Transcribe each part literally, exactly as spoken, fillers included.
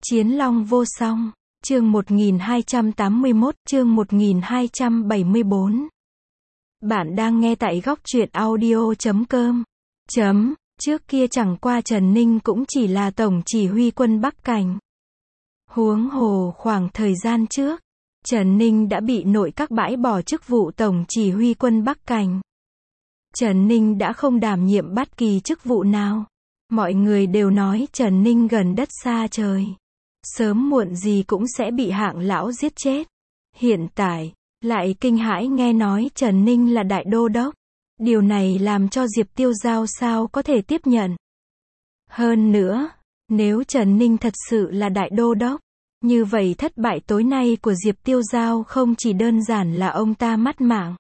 Chiến Long vô song, chương một nghìn hai trăm tám mươi mốt, chương một nghìn hai trăm bảy mươi bốn. Bạn đang nghe tại góc truyện audio chấm com. Chấm, trước kia chẳng qua Trần Ninh cũng chỉ là tổng chỉ huy quân Bắc Cảnh. Huống hồ khoảng thời gian trước, Trần Ninh đã bị nội các bãi bỏ chức vụ tổng chỉ huy quân Bắc Cảnh. Trần Ninh đã không đảm nhiệm bất kỳ chức vụ nào. Mọi người đều nói Trần Ninh gần đất xa trời. Sớm muộn gì cũng sẽ bị hạng lão giết chết. Hiện tại, lại kinh hãi nghe nói Trần Ninh là đại đô đốc. Điều này làm cho Diệp Tiêu Giao sao có thể tiếp nhận. Hơn nữa, nếu Trần Ninh thật sự là đại đô đốc, như vậy thất bại tối nay của Diệp Tiêu Giao không chỉ đơn giản là ông ta mất mạng.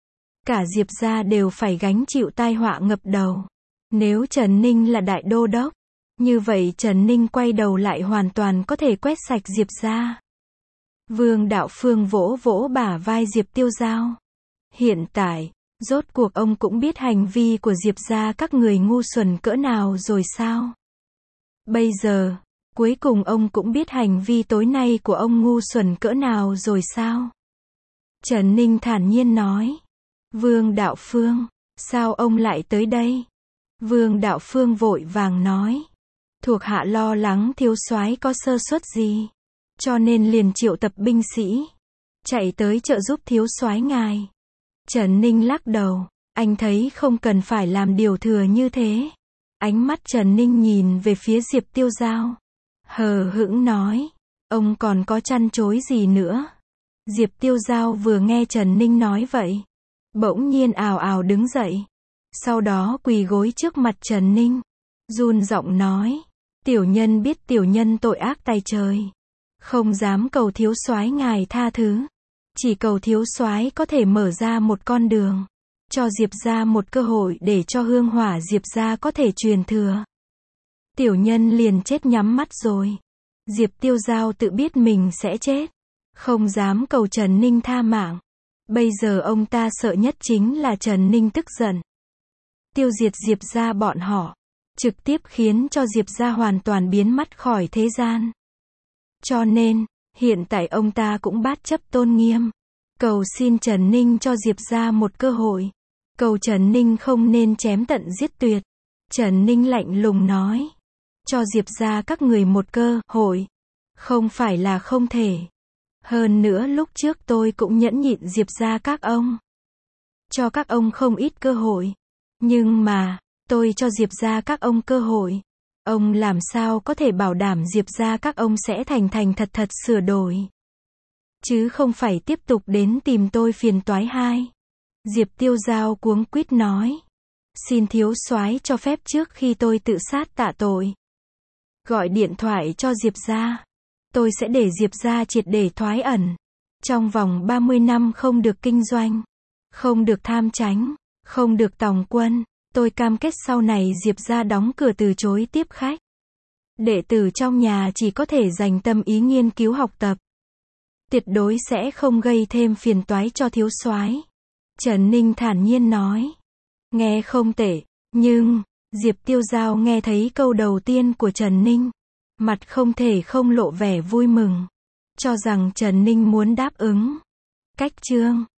Cả Diệp gia đều phải gánh chịu tai họa ngập đầu. Nếu Trần Ninh là đại đô đốc, như vậy Trần Ninh quay đầu lại hoàn toàn có thể quét sạch Diệp gia. Vương Đạo Phương vỗ vỗ bả vai Diệp Tiêu Giao. Hiện tại, rốt cuộc ông cũng biết hành vi của Diệp gia các người ngu xuẩn cỡ nào rồi sao? Bây giờ, cuối cùng ông cũng biết hành vi tối nay của ông ngu xuẩn cỡ nào rồi sao? Trần Ninh thản nhiên nói. Vương Đạo Phương, sao ông lại tới đây? Vương Đạo Phương vội vàng nói. Thuộc hạ lo lắng thiếu soái có sơ suất gì, cho nên liền triệu tập binh sĩ, chạy tới trợ giúp thiếu soái ngài. Trần Ninh lắc đầu, anh thấy không cần phải làm điều thừa như thế. Ánh mắt Trần Ninh nhìn về phía Diệp Tiêu Giao, hờ hững nói, ông còn có trăn trối gì nữa? Diệp Tiêu Giao vừa nghe Trần Ninh nói vậy, bỗng nhiên ào ào đứng dậy, sau đó quỳ gối trước mặt Trần Ninh, run giọng nói, tiểu nhân biết tiểu nhân tội ác tày trời, không dám cầu thiếu soái ngài tha thứ, chỉ cầu thiếu soái có thể mở ra một con đường, cho Diệp gia một cơ hội để cho hương hỏa Diệp gia có thể truyền thừa. Tiểu nhân liền chết nhắm mắt rồi. Diệp Tiêu Giao tự biết mình sẽ chết, không dám cầu Trần Ninh tha mạng. Bây giờ ông ta sợ nhất chính là Trần Ninh tức giận, tiêu diệt Diệp gia bọn họ, trực tiếp khiến cho Diệp gia hoàn toàn biến mất khỏi thế gian. Cho nên, hiện tại ông ta cũng bát chấp tôn nghiêm, cầu xin Trần Ninh cho Diệp gia một cơ hội, cầu Trần Ninh không nên chém tận giết tuyệt. Trần Ninh lạnh lùng nói, cho Diệp gia các người một cơ hội, không phải là không thể. Hơn nữa lúc trước tôi cũng nhẫn nhịn Diệp gia các ông, cho các ông không ít cơ hội. Nhưng mà, tôi cho Diệp gia các ông cơ hội, ông làm sao có thể bảo đảm Diệp gia các ông sẽ thành thành thật thật sửa đổi, chứ không phải tiếp tục đến tìm tôi phiền toái hai. Diệp Tiêu Giao cuống quýt nói, xin thiếu soái cho phép trước khi tôi tự sát tạ tội, gọi điện thoại cho Diệp gia, tôi sẽ để Diệp gia triệt để thoái ẩn, trong vòng ba mươi năm không được kinh doanh, không được tham chánh, không được tòng quân. Tôi cam kết sau này Diệp gia đóng cửa từ chối tiếp khách. Đệ tử trong nhà chỉ có thể dành tâm ý nghiên cứu học tập, tuyệt đối sẽ không gây thêm phiền toái cho thiếu soái. Trần Ninh thản nhiên nói. Nghe không tệ, nhưng, Diệp Tiêu Giao nghe thấy câu đầu tiên của Trần Ninh, mặt không thể không lộ vẻ vui mừng, cho rằng Trần Ninh muốn đáp ứng. Cách chương